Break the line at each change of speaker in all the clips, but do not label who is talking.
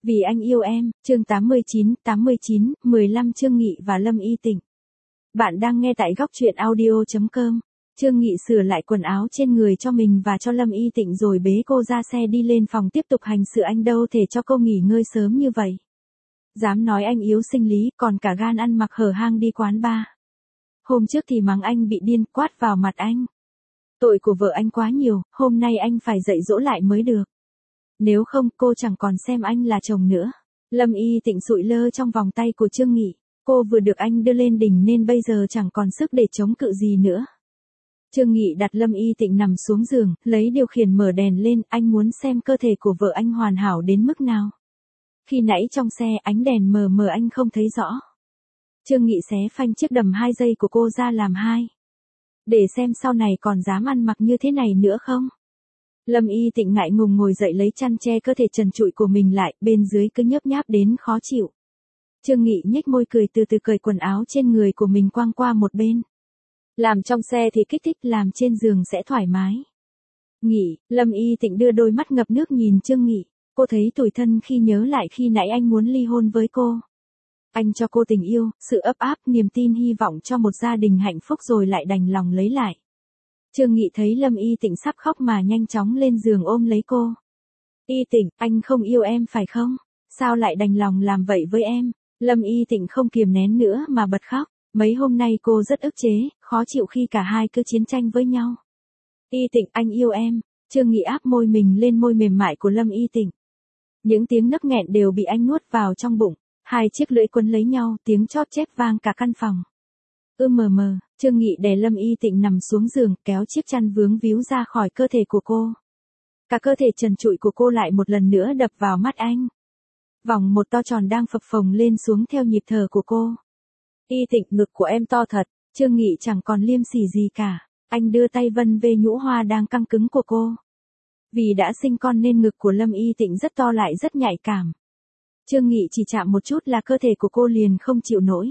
Vì anh yêu em, chương 89, 15 Trương Nghị và Lâm Y Tịnh. Bạn đang nghe tại góc truyện audio.com. Trương Nghị sửa lại quần áo trên người cho mình và cho Lâm Y Tịnh rồi bế cô ra xe đi lên phòng tiếp tục hành sự. Anh đâu thể cho cô nghỉ ngơi sớm như vậy. Dám nói anh yếu sinh lý, còn cả gan ăn mặc hở hang đi quán bar. Hôm trước thì mắng anh bị điên, quát vào mặt anh. Tội của vợ anh quá nhiều, hôm nay anh phải dạy dỗ lại mới được. Nếu không cô chẳng còn xem anh là chồng nữa. Lâm Y Tịnh sụi lơ trong vòng tay của Trương Nghị. Cô vừa được anh đưa lên đỉnh nên bây giờ chẳng còn sức để chống cự gì nữa. Trương Nghị đặt Lâm Y Tịnh nằm xuống giường, lấy điều khiển mở đèn lên. Anh muốn xem cơ thể của vợ anh hoàn hảo đến mức nào. Khi nãy trong xe ánh đèn mờ mờ anh không thấy rõ. Trương Nghị xé phanh chiếc đầm 2 giây của cô ra làm 2. Để xem sau này còn dám ăn mặc như thế này nữa không. Lâm Y Tịnh ngại ngùng ngồi dậy lấy chăn che cơ thể trần trụi của mình lại, bên dưới cứ nhấp nháp đến khó chịu. Trương Nghị nhếch môi cười từ từ cởi quần áo trên người của mình quăng qua một bên. Làm trong xe thì kích thích, làm trên giường sẽ thoải mái. Nghị, Lâm Y Tịnh đưa đôi mắt ngập nước nhìn Trương Nghị, cô thấy tủi thân khi nhớ lại khi nãy anh muốn ly hôn với cô. Anh cho cô tình yêu, sự ấp áp, niềm tin hy vọng cho một gia đình hạnh phúc rồi lại đành lòng lấy lại. Trương Nghị thấy Lâm Y Tịnh sắp khóc mà nhanh chóng lên giường ôm lấy cô. Y Tịnh, anh không yêu em phải không? Sao lại đành lòng làm vậy với em? Lâm Y Tịnh không kiềm nén nữa mà bật khóc. Mấy hôm nay cô rất ức chế, khó chịu khi cả hai cứ chiến tranh với nhau. Y Tịnh, anh yêu em. Trương Nghị áp môi mình lên môi mềm mại của Lâm Y Tịnh. Những tiếng nấc nghẹn đều bị anh nuốt vào trong bụng. Hai chiếc lưỡi quấn lấy nhau, tiếng chóp chép vang cả căn phòng. Mờ mờ, Trương Nghị đè Lâm Y Tịnh nằm xuống giường, kéo chiếc chăn vướng víu ra khỏi cơ thể của cô. Cả cơ thể trần trụi của cô lại một lần nữa đập vào mắt anh. Vòng một to tròn đang phập phồng lên xuống theo nhịp thở của cô. Y Tịnh, ngực của em to thật. Trương Nghị chẳng còn liêm sỉ gì cả. Anh đưa tay vân về nhũ hoa đang căng cứng của cô. Vì đã sinh con nên ngực của Lâm Y Tịnh rất to lại rất nhạy cảm. Trương Nghị chỉ chạm một chút là cơ thể của cô liền không chịu nổi.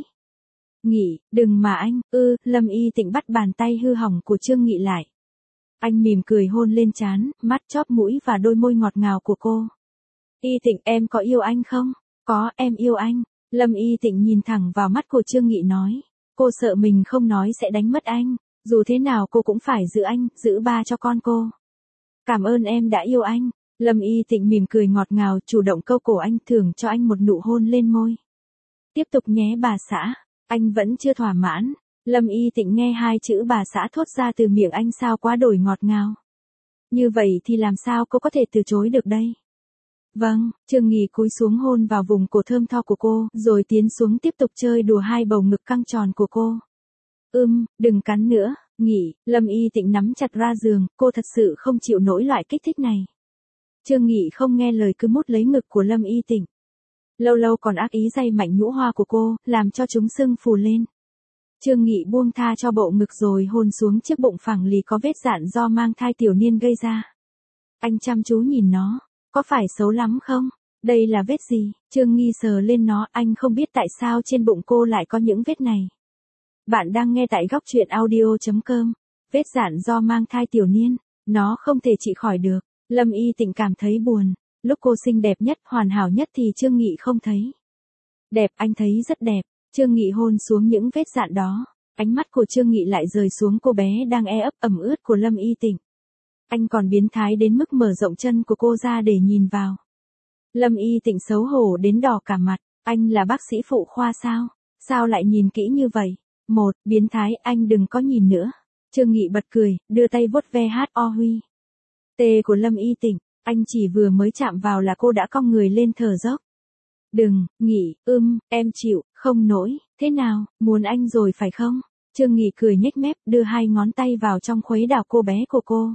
Nghị, đừng mà anh, Lâm Y Tịnh bắt bàn tay hư hỏng của Trương Nghị lại. Anh mỉm cười hôn lên trán, mắt, chóp mũi và đôi môi ngọt ngào của cô. Y Tịnh, em có yêu anh không? Có, em yêu anh. Lâm Y Tịnh nhìn thẳng vào mắt của Trương Nghị nói. Cô sợ mình không nói sẽ đánh mất anh. Dù thế nào cô cũng phải giữ anh, giữ ba cho con cô. Cảm ơn em đã yêu anh. Lâm Y Tịnh mỉm cười ngọt ngào, chủ động câu cổ anh, thưởng cho anh một nụ hôn lên môi. Tiếp tục nhé bà xã. Anh vẫn chưa thỏa mãn. Lâm Y Tịnh nghe hai chữ bà xã thốt ra từ miệng anh sao quá đổi ngọt ngào. Như vậy thì làm sao cô có thể từ chối được đây? Vâng, Trương Nghị cúi xuống hôn vào vùng cổ thơm tho của cô, rồi tiến xuống tiếp tục chơi đùa hai bầu ngực căng tròn của cô. Đừng cắn nữa, Nghị. Lâm Y Tịnh nắm chặt ra giường, cô thật sự không chịu nổi loại kích thích này. Trương Nghị không nghe lời cứ mút lấy ngực của Lâm Y Tịnh. Lâu lâu còn ác ý day mạnh nhũ hoa của cô, làm cho chúng sưng phù lên. Trương Nghị buông tha cho bộ ngực rồi hôn xuống chiếc bụng phẳng lì có vết dạn do mang thai tiểu niên gây ra. Anh chăm chú nhìn nó, có phải xấu lắm không? Đây là vết gì? Trương Nghi sờ lên nó, anh không biết tại sao trên bụng cô lại có những vết này. Bạn đang nghe tại góc truyện audio.com. Vết dạn do mang thai tiểu niên, nó không thể trị khỏi được. Lâm Y Tịnh cảm thấy buồn. Lúc cô xinh đẹp nhất, hoàn hảo nhất thì Trương Nghị không thấy. Đẹp, anh thấy rất đẹp. Trương Nghị hôn xuống những vết dạn đó. Ánh mắt của Trương Nghị lại rời xuống cô bé đang ấp ẩm ướt của Lâm Y Tịnh. Anh còn biến thái đến mức mở rộng chân của cô ra để nhìn vào. Lâm Y Tịnh xấu hổ đến đỏ cả mặt. Anh là bác sĩ phụ khoa sao? Sao lại nhìn kỹ như vậy? Biến thái, anh đừng có nhìn nữa. Trương Nghị bật cười, đưa tay vuốt ve Huy. Tê của Lâm Y Tịnh. Anh chỉ vừa mới chạm vào là cô đã cong người lên thở dốc. Đừng, Nghị, em chịu, không nổi, thế nào, muốn anh rồi phải không? Trương Nghị cười nhếch mép, đưa hai ngón tay vào trong khuấy đảo cô bé của cô.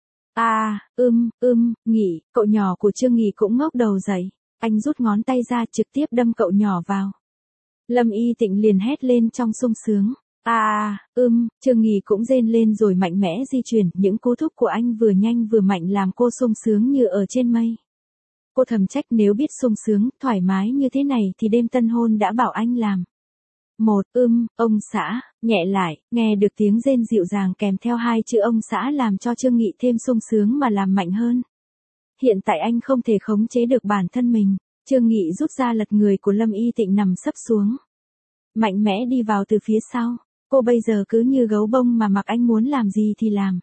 Nghị, cậu nhỏ của Trương Nghị cũng ngóc đầu dậy. Anh rút ngón tay ra trực tiếp đâm cậu nhỏ vào. Lâm Y Tịnh liền hét lên trong sung sướng. Trương Nghị cũng rên lên rồi mạnh mẽ di chuyển, những cú thúc của anh vừa nhanh vừa mạnh làm cô sung sướng như ở trên mây. Cô thầm trách nếu biết sung sướng, thoải mái như thế này thì đêm tân hôn đã bảo anh làm. Ông xã, nhẹ lại, nghe được tiếng rên dịu dàng kèm theo hai chữ ông xã làm cho Trương Nghị thêm sung sướng mà làm mạnh hơn. Hiện tại anh không thể khống chế được bản thân mình. Trương Nghị rút ra lật người của Lâm Y Tịnh nằm sấp xuống. Mạnh mẽ đi vào từ phía sau. Cô bây giờ cứ như gấu bông mà mặc anh muốn làm gì thì làm.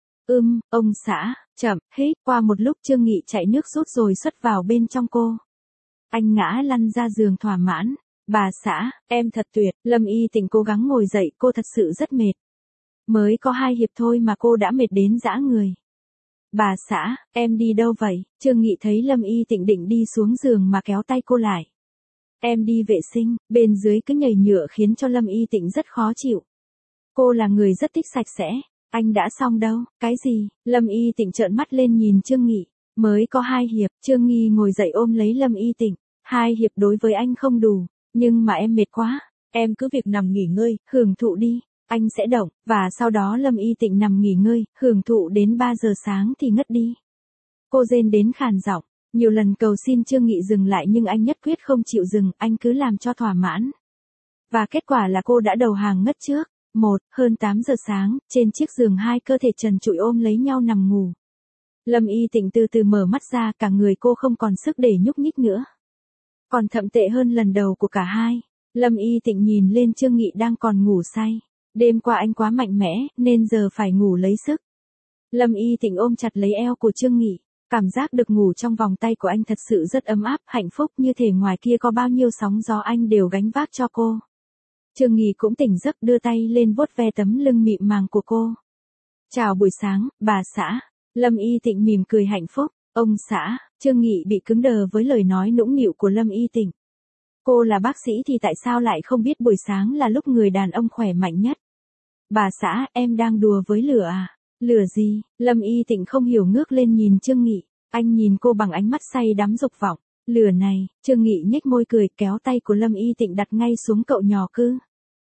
Ông xã, chậm, hít, qua một lúc Trương Nghị chạy nước rút rồi xuất vào bên trong cô. Anh ngã lăn ra giường thỏa mãn. Bà xã, em thật tuyệt, Lâm Y Tịnh cố gắng ngồi dậy, cô thật sự rất mệt. Mới có 2 hiệp thôi mà cô đã mệt đến dã người. Bà xã, em đi đâu vậy? Trương Nghị thấy Lâm Y Tịnh định đi xuống giường mà kéo tay cô lại. Em đi vệ sinh, bên dưới cứ nhầy nhựa khiến cho Lâm Y Tịnh rất khó chịu. Cô là người rất thích sạch sẽ. Anh đã xong đâu, cái gì? Lâm Y Tịnh trợn mắt lên nhìn Trương Nghị. Mới có 2 hiệp, Trương Nghị ngồi dậy ôm lấy Lâm Y Tịnh. 2 hiệp đối với anh không đủ, nhưng mà em mệt quá. Em cứ việc nằm nghỉ ngơi, hưởng thụ đi. Anh sẽ động, và sau đó Lâm Y Tịnh nằm nghỉ ngơi, hưởng thụ đến 3 giờ sáng thì ngất đi. Cô rên đến khàn giọng, nhiều lần cầu xin Trương Nghị dừng lại nhưng anh nhất quyết không chịu dừng, anh cứ làm cho thỏa mãn. Và kết quả là cô đã đầu hàng ngất trước. Hơn 8 giờ sáng, trên chiếc giường 2 cơ thể trần trụi ôm lấy nhau nằm ngủ. Lâm Y Tịnh từ từ mở mắt ra, cả người cô không còn sức để nhúc nhích nữa. Còn thậm tệ hơn lần đầu của cả hai. Lâm Y Tịnh nhìn lên Trương Nghị đang còn ngủ say. Đêm qua anh quá mạnh mẽ, nên giờ phải ngủ lấy sức. Lâm Y Tịnh ôm chặt lấy eo của Trương Nghị. Cảm giác được ngủ trong vòng tay của anh thật sự rất ấm áp, hạnh phúc, như thể ngoài kia có bao nhiêu sóng gió anh đều gánh vác cho cô. Trương Nghị cũng tỉnh giấc, đưa tay lên vuốt ve tấm lưng mịn màng của cô. Chào buổi sáng, bà xã. Lâm Y Tịnh mỉm cười hạnh phúc. Ông xã. Trương Nghị bị cứng đờ với lời nói nũng nịu của Lâm Y Tịnh. Cô là bác sĩ thì tại sao lại không biết buổi sáng là lúc người đàn ông khỏe mạnh nhất? Bà xã, em đang đùa với lửa à? Lửa gì? Lâm Y Tịnh không hiểu, ngước lên nhìn Trương Nghị. Anh nhìn cô bằng ánh mắt say đắm dục vọng. Lửa này. Trương Nghị nhếch môi cười, kéo tay của Lâm Y Tịnh đặt ngay xuống cậu nhỏ cứ.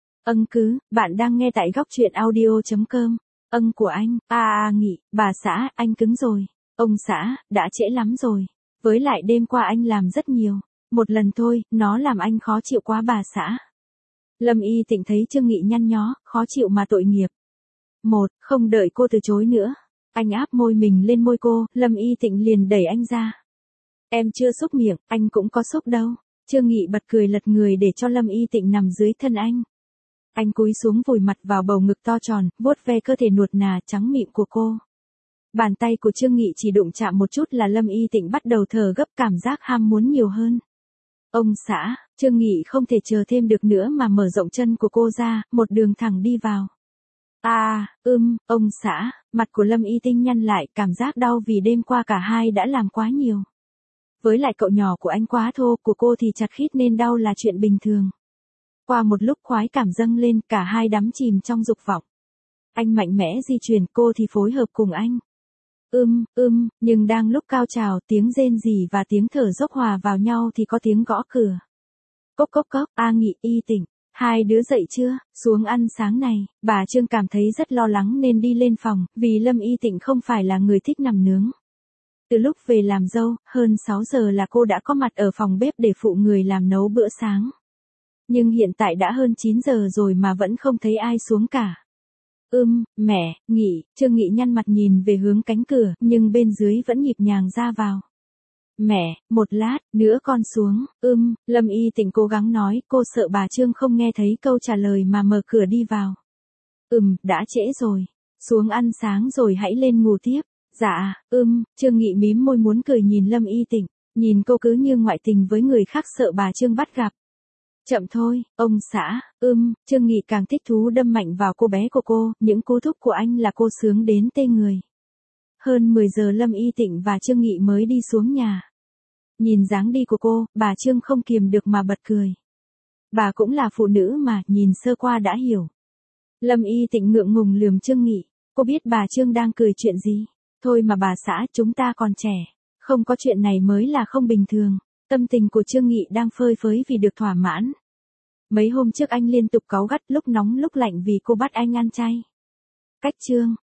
Bạn đang nghe tại góc truyện audio.com. Của anh. Nghị, bà xã, anh cứng rồi. Ông xã, đã trễ lắm rồi. Với lại đêm qua anh làm rất nhiều. Một lần thôi, nó làm anh khó chịu quá bà xã. Lâm Y Tịnh thấy Trương Nghị nhăn nhó, khó chịu mà tội nghiệp. Không đợi cô từ chối nữa. Anh áp môi mình lên môi cô, Lâm Y Tịnh liền đẩy anh ra. Em chưa xúc miệng, anh cũng có xúc đâu. Trương Nghị bật cười lật người để cho Lâm Y Tịnh nằm dưới thân anh. Anh cúi xuống vùi mặt vào bầu ngực to tròn, vuốt ve cơ thể nuột nà trắng mịn của cô. Bàn tay của Trương Nghị chỉ đụng chạm một chút là Lâm Y Tịnh bắt đầu thở gấp, cảm giác ham muốn nhiều hơn. Ông xã, Trương Nghị không thể chờ thêm được nữa mà mở rộng chân của cô ra, một đường thẳng đi vào. Ông xã, mặt của Lâm Y Tịnh nhăn lại, cảm giác đau vì đêm qua cả hai đã làm quá nhiều. Với lại cậu nhỏ của anh quá thô, của cô thì chặt khít nên đau là chuyện bình thường. Qua một lúc khoái cảm dâng lên, cả hai đắm chìm trong dục vọng. Anh mạnh mẽ di chuyển, cô thì phối hợp cùng anh. Nhưng đang lúc cao trào, tiếng rên rỉ và tiếng thở dốc hòa vào nhau thì có tiếng gõ cửa. Cốc cốc cốc, Nghị, Y Tịnh, hai đứa dậy chưa, xuống ăn sáng này. Bà Trương cảm thấy rất lo lắng nên đi lên phòng, vì Lâm Y Tịnh không phải là người thích nằm nướng. Từ lúc về làm dâu, hơn 6 giờ là cô đã có mặt ở phòng bếp để phụ người làm nấu bữa sáng. Nhưng hiện tại đã hơn 9 giờ rồi mà vẫn không thấy ai xuống cả. Mẹ, Nghị, Trương Nghị nhăn mặt nhìn về hướng cánh cửa, nhưng bên dưới vẫn nhịp nhàng ra vào. Mẹ, một lát, nữa con xuống. Lâm Y Tịnh cố gắng nói, cô sợ bà Trương không nghe thấy câu trả lời mà mở cửa đi vào. Đã trễ rồi. Xuống ăn sáng rồi hãy lên ngủ tiếp. Dạ, Trương Nghị mím môi muốn cười nhìn Lâm Y Tịnh, nhìn cô cứ như ngoại tình với người khác, sợ bà Trương bắt gặp. Chậm thôi, ông xã, Trương Nghị càng thích thú đâm mạnh vào cô bé của cô, những cú thúc của anh là cô sướng đến tê người. Hơn 10 giờ Lâm Y Tịnh và Trương Nghị mới đi xuống nhà. Nhìn dáng đi của cô, bà Trương không kiềm được mà bật cười. Bà cũng là phụ nữ mà, nhìn sơ qua đã hiểu. Lâm Y Tịnh ngượng ngùng lườm Trương Nghị, cô biết bà Trương đang cười chuyện gì? Thôi mà bà xã, chúng ta còn trẻ, không có chuyện này mới là không bình thường. Tâm tình của Trương Nghị đang phơi phới vì được thỏa mãn. Mấy hôm trước anh liên tục cáu gắt, lúc nóng lúc lạnh vì cô bắt anh ăn chay. Cách Trương,